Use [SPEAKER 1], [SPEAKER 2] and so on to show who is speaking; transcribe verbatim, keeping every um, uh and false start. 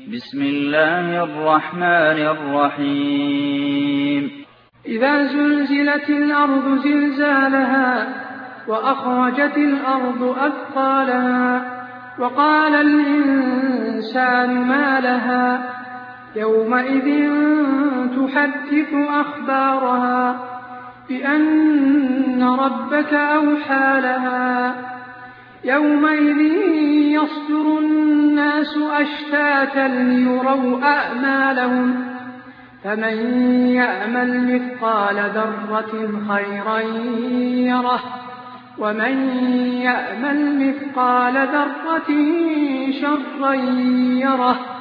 [SPEAKER 1] بسم الله الرحمن الرحيم
[SPEAKER 2] إذا زلزلت الأرض زلزالها وأخرجت الأرض أثقالها وقال الإنسان ما لها يومئذ تحدث أخبارها بأن ربك أوحى لها يومئذ يصدر الناس أشتاتا ليروا أعمالهم فمن يعمل مثقال ذرة خيرا يره ومن يعمل مثقال ذرة شرا يره